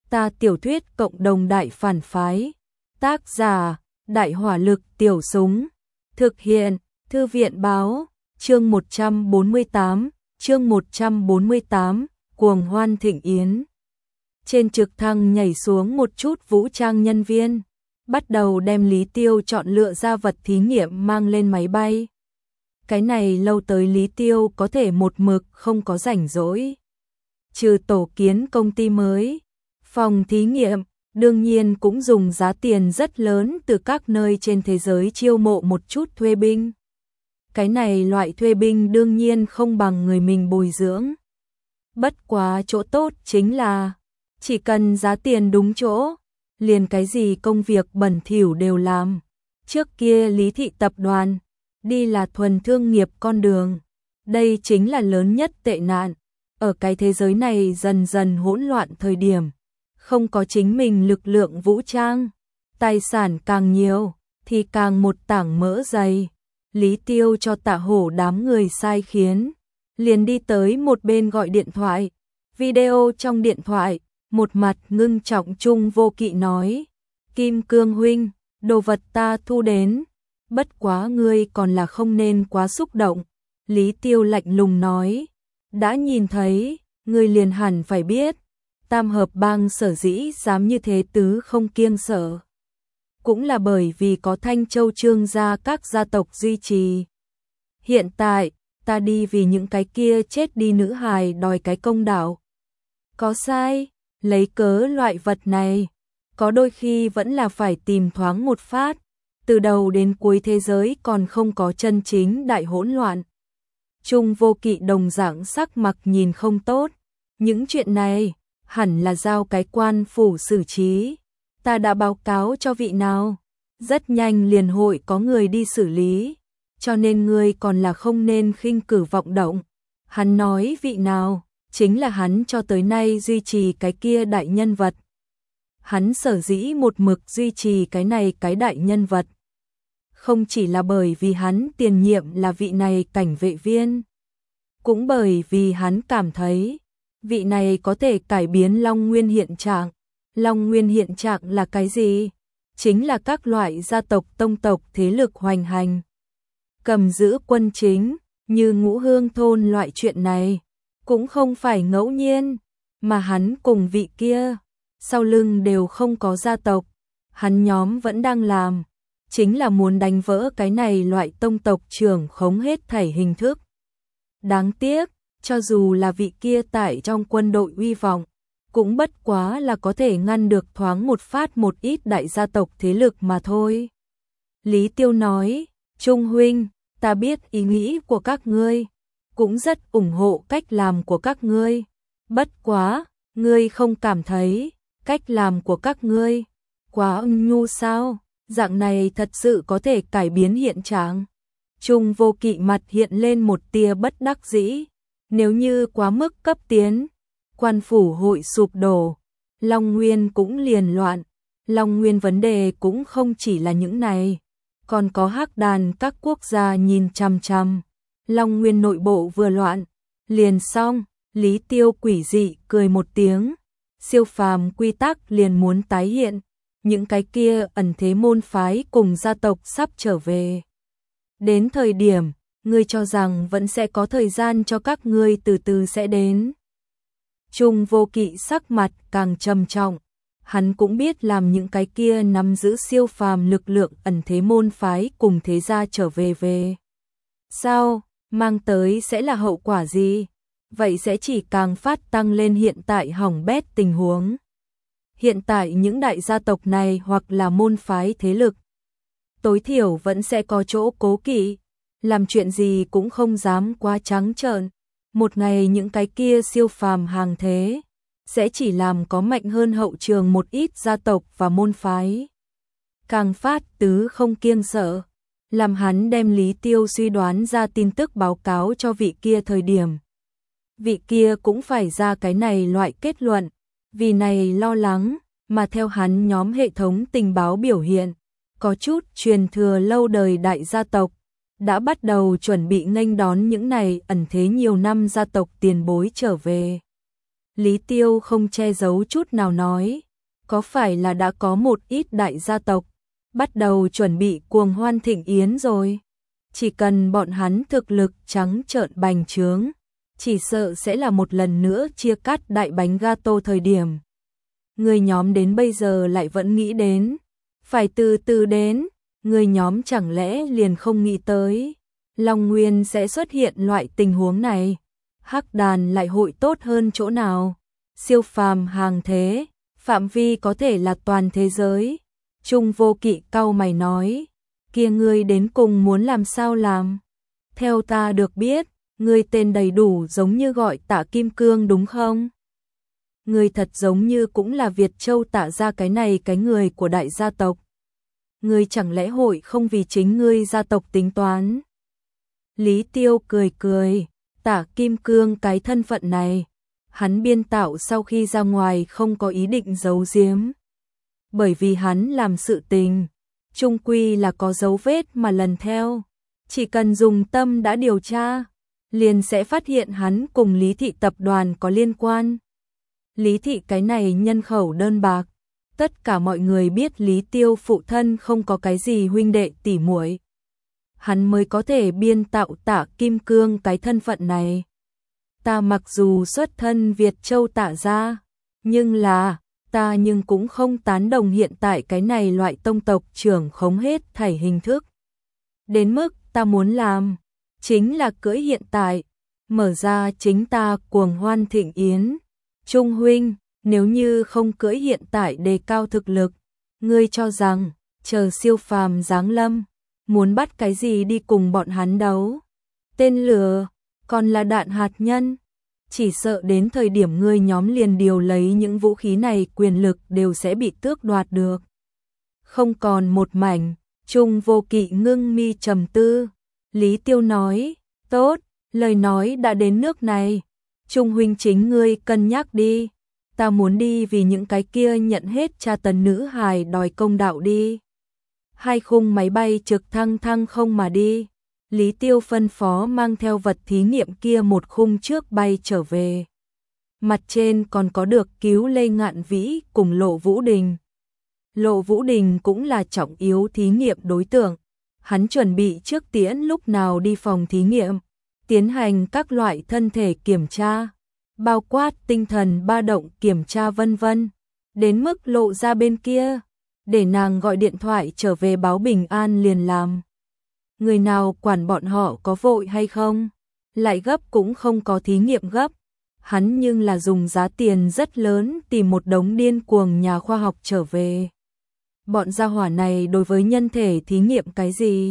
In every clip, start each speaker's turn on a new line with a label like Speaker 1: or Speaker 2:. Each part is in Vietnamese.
Speaker 1: Ta tiểu thuyết cộng đồng đại phản phái. Tác giả: Đại hỏa lực tiểu súng. Thực hiện: Thư viện báo. Chương 148, cuồng hoan thịnh yến. Trên trực thăng nhảy xuống một chút vũ trang nhân viên, bắt đầu đem Lý Tiêu chọn lựa ra vật thí nghiệm mang lên máy bay. Cái này lâu tới Lý Tiêu có thể một mực không có rảnh rỗi. Trừ tổ kiến công ty mới, phòng thí nghiệm đương nhiên cũng dùng giá tiền rất lớn từ các nơi trên thế giới chiêu mộ một chút thuê binh. Cái này loại thuê binh đương nhiên không bằng người mình bồi dưỡng. Bất quá chỗ tốt chính là chỉ cần giá tiền đúng chỗ, liền cái gì công việc bẩn thỉu đều làm. Trước kia Lý thị tập đoàn đi là thuần thương nghiệp con đường, đây chính là lớn nhất tệ nạn. Ở cái thế giới này dần dần hỗn loạn thời điểm, không có chính mình lực lượng vũ trang, tài sản càng nhiều thì càng một tảng mỡ dày. Lý Tiêu cho Tạ Hổ đám người sai khiến, liền đi tới một bên gọi điện thoại. Video trong điện thoại, một mặt ngưng trọng Trung Vô Kỵ nói: Kim Cương huynh, đồ vật ta thu đến, bất quá ngươi còn là không nên quá xúc động. Lý Tiêu lạnh lùng nói: đã nhìn thấy, ngươi liền hẳn phải biết, Tam Hợp Bang sở dĩ dám như thế tứ không kiêng sợ, cũng là bởi vì có Thanh Châu Trương gia các gia tộc duy trì. Hiện tại, ta đi vì những cái kia chết đi nữ hài đòi cái công đạo. Có sai, lấy cớ loại vật này, có đôi khi vẫn là phải tìm thoáng một phát, từ đầu đến cuối thế giới còn không có chân chính đại hỗn loạn. Trung Vô Kỵ đồng dạng sắc mặt nhìn không tốt, những chuyện này hẳn là giao cái quan phủ xử trí. Ta đã báo cáo cho vị nào, rất nhanh liền hội có người đi xử lý, cho nên ngươi còn là không nên khinh cử vọng động. Hắn nói vị nào, chính là hắn cho tới nay duy trì cái kia đại nhân vật. Hắn sở dĩ một mực duy trì cái này cái đại nhân vật, không chỉ là bởi vì hắn tiền nhiệm là vị này cảnh vệ viên, cũng bởi vì hắn cảm thấy vị này có thể cải biến Long Nguyên hiện trạng. Long Nguyên hiện trạng là cái gì? Chính là các loại gia tộc tông tộc thế lực hoành hành, cầm giữ quân chính, như Ngũ Hương thôn loại chuyện này, cũng không phải ngẫu nhiên, mà hắn cùng vị kia, sau lưng đều không có gia tộc, hắn nhóm vẫn đang làm, chính là muốn đánh vỡ cái này loại tông tộc trưởng khống hết thảy hình thức. Đáng tiếc, cho dù là vị kia tại trong quân đội uy vọng, cũng bất quá là có thể ngăn được thoáng một phát một ít đại gia tộc thế lực mà thôi. Lý Tiêu nói: Trung huynh, ta biết ý nghĩ của các ngươi, cũng rất ủng hộ cách làm của các ngươi. Bất quá, ngươi không cảm thấy cách làm của các ngươi quá ưng nhu sao? Dạng này thật sự có thể cải biến hiện trạng. Trung Vô Kỵ mặt hiện lên một tia bất đắc dĩ. Nếu như quá mức cấp tiến, quan phủ hội sụp đổ, Long Nguyên cũng liền loạn. Long Nguyên vấn đề cũng không chỉ là những này, còn có hắc đàn các quốc gia nhìn chằm chằm. Long Nguyên nội bộ vừa loạn, liền xong. Lý Tiêu quỷ dị cười một tiếng, siêu phàm quy tắc liền muốn tái hiện, những cái kia ẩn thế môn phái cùng gia tộc sắp trở về. Đến thời điểm, ngươi cho rằng vẫn sẽ có thời gian cho các ngươi từ từ sẽ đến. Trung Vô Kỵ sắc mặt càng trầm trọng, hắn cũng biết làm những cái kia nắm giữ siêu phàm lực lượng ẩn thế môn phái cùng thế gia trở về. Sao, mang tới sẽ là hậu quả gì? Vậy sẽ chỉ càng phát tăng lên hiện tại hỏng bét tình huống. Hiện tại những đại gia tộc này hoặc là môn phái thế lực, tối thiểu vẫn sẽ có chỗ cố kỵ, làm chuyện gì cũng không dám quá trắng trợn. Một ngày những cái kia siêu phàm hàng thế sẽ chỉ làm có mạnh hơn hậu trường một ít gia tộc và môn phái. Càng phát tứ không kiêng sợ, làm hắn đem Lý Tiêu suy đoán ra tin tức báo cáo cho vị kia thời điểm, vị kia cũng phải ra cái này loại kết luận, vì này lo lắng, mà theo hắn nhóm hệ thống tình báo biểu hiện, có chút truyền thừa lâu đời đại gia tộc đã bắt đầu chuẩn bị nghênh đón những này ẩn thế nhiều năm gia tộc tiền bối trở về. Lý Tiêu không che giấu chút nào nói, có phải là đã có một ít đại gia tộc bắt đầu chuẩn bị cuồng hoan thịnh yến rồi? Chỉ cần bọn hắn thực lực trắng trợn bành trướng, chỉ sợ sẽ là một lần nữa chia cắt đại bánh gato thời điểm. Người nhóm đến bây giờ lại vẫn nghĩ đến, phải từ từ đến, người nhóm chẳng lẽ liền không nghĩ tới, Long Nguyên sẽ xuất hiện loại tình huống này. Hắc đàn lại hội tốt hơn chỗ nào? Siêu phàm hàng thế, phạm vi có thể là toàn thế giới. Trung Vô Kỵ cau mày nói, kia ngươi đến cùng muốn làm sao làm? Theo ta được biết, ngươi tên đầy đủ giống như gọi Tạ Kim Cương đúng không? Ngươi thật giống như cũng là Việt Châu Tạ gia cái này cái người của đại gia tộc. Ngươi chẳng lẽ hội không vì chính ngươi gia tộc tính toán? Lý Tiêu cười cười, Tạ Kim Cương cái thân phận này, hắn biên tạo sau khi ra ngoài không có ý định giấu giếm. Bởi vì hắn làm sự tình, chung quy là có dấu vết mà lần theo, chỉ cần dùng tâm đã điều tra, liền sẽ phát hiện hắn cùng Lý Thị tập đoàn có liên quan. Lý Thị cái này nhân khẩu đơn bạc, tất cả mọi người biết Lý Tiêu phụ thân không có cái gì huynh đệ tỉ muội, hắn mới có thể biên tạo Tạ Kim Cương cái thân phận này. Ta mặc dù xuất thân Việt Châu Tạ gia, nhưng cũng không tán đồng hiện tại cái này loại tông tộc trưởng khống hết thảy hình thức. Đến mức ta muốn làm, chính là cưỡi hiện tại, mở ra chính ta cuồng hoan thịnh yến. Trung huynh, nếu như không cưỡi hiện tại đề cao thực lực, ngươi cho rằng, chờ siêu phàm giáng lâm, muốn bắt cái gì đi cùng bọn hắn đấu? Tên lửa, còn là đạn hạt nhân? Chỉ sợ đến thời điểm ngươi nhóm liền điều lấy những vũ khí này quyền lực đều sẽ bị tước đoạt được. Không còn một mảnh, Trung Vô Kỵ ngưng mi trầm tư. Lý Tiêu nói, tốt, lời nói đã đến nước này. Trung huynh chính ngươi cân nhắc đi. Ta muốn đi vì những cái kia nhận hết tra tấn nữ hài đòi công đạo đi. 2 khung máy bay trực thăng thăng không mà đi. Lý Tiêu phân phó mang theo vật thí nghiệm kia 1 khung trước bay trở về. Mặt trên còn có được cứu Lê Ngạn Vĩ cùng Lộ Vũ Đình. Lộ Vũ Đình cũng là trọng yếu thí nghiệm đối tượng. Hắn chuẩn bị trước tiễn lúc nào đi phòng thí nghiệm, tiến hành các loại thân thể kiểm tra, bao quát tinh thần ba động kiểm tra vân vân. Đến mức Lộ ra bên kia, để nàng gọi điện thoại trở về báo bình an liền làm. Người nào quản bọn họ có vội hay không, lại gấp cũng không có thí nghiệm gấp. Hắn nhưng là dùng giá tiền rất lớn tìm một đống điên cuồng nhà khoa học trở về. Bọn gia hỏa này đối với nhân thể thí nghiệm cái gì?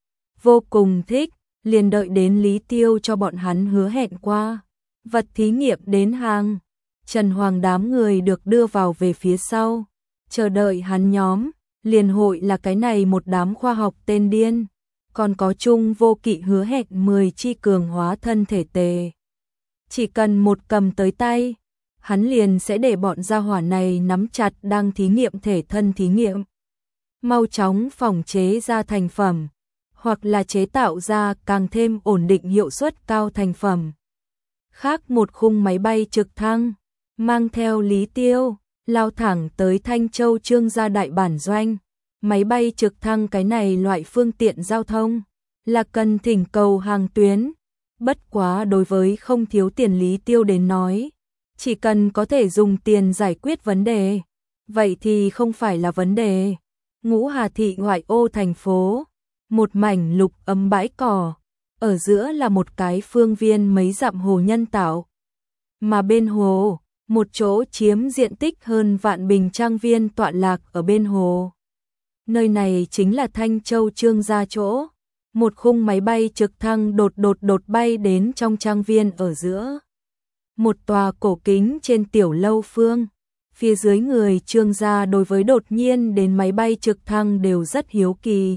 Speaker 1: Vô cùng thích, liền đợi đến Lý Tiêu cho bọn hắn hứa hẹn qua. Vật thí nghiệm đến hàng, Trần Hoàng đám người được đưa vào về phía sau. Chờ đợi hắn nhóm, liền hội là cái này một đám khoa học tên điên. Còn có Trung Vô Kỵ hứa hẹn 10 chi cường hóa thân thể tề. Chỉ cần một cầm tới tay, hắn liền sẽ để bọn gia hỏa này nắm chặt đang thí nghiệm thể thân thí nghiệm. Mau chóng phòng chế ra thành phẩm, hoặc là chế tạo ra càng thêm ổn định hiệu suất cao thành phẩm. Khác một khung máy bay trực thăng, mang theo Lý Tiêu, lao thẳng tới Thanh Châu Trương gia đại bản doanh. Máy bay trực thăng cái này loại phương tiện giao thông, là cần thỉnh cầu hàng tuyến. Bất quá đối với không thiếu tiền Lý Tiêu đến nói, chỉ cần có thể dùng tiền giải quyết vấn đề, vậy thì không phải là vấn đề. Ngũ Hà thị ngoại ô thành phố, một mảnh lục ấm bãi cỏ, ở giữa là một cái phương viên mấy dặm hồ nhân tạo. Mà bên hồ, một chỗ chiếm diện tích hơn vạn bình trang viên tọa lạc ở bên hồ. Nơi này chính là Thanh Châu Trương gia chỗ. Một khung máy bay trực thăng đột bay đến trong trang viên ở giữa. Một tòa cổ kính trên tiểu lâu phương. Phía dưới người Trương gia đối với đột nhiên đến máy bay trực thăng đều rất hiếu kỳ.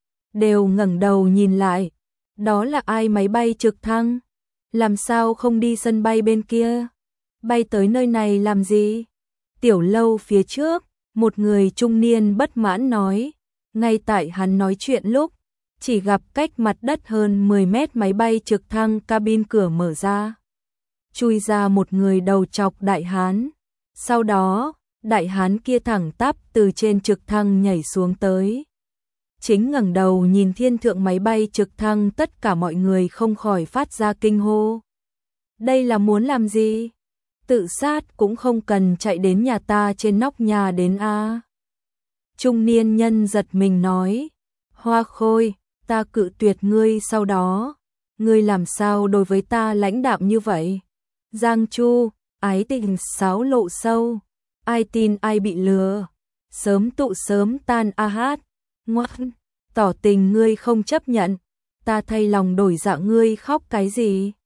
Speaker 1: Đều ngẩng đầu nhìn lại. Đó là ai máy bay trực thăng? Làm sao không đi sân bay bên kia? Bay tới nơi này làm gì? Tiểu lâu phía trước, một người trung niên bất mãn nói. Ngay tại hắn nói chuyện lúc, chỉ gặp cách mặt đất hơn 10 mét máy bay trực thăng cabin cửa mở ra. chui ra một người đầu chọc đại hán. Sau đó, đại hán kia thẳng tắp từ trên trực thăng nhảy xuống tới. Chính ngẩng đầu nhìn thiên thượng máy bay trực thăng, tất cả mọi người không khỏi phát ra kinh hô. Đây là muốn làm gì? Tự sát cũng không cần chạy đến nhà ta trên nóc nhà đến a. Trung niên nhân giật mình nói, Hoa Khôi, ta cự tuyệt ngươi, sau đó, ngươi làm sao đối với ta lãnh đạm như vậy? Giang Chu, ái tình xáo lộ sâu, ai tin ai bị lừa, sớm tụ sớm tan a hát, ngoan, tỏ tình ngươi không chấp nhận, ta thay lòng đổi dạ, ngươi khóc cái gì?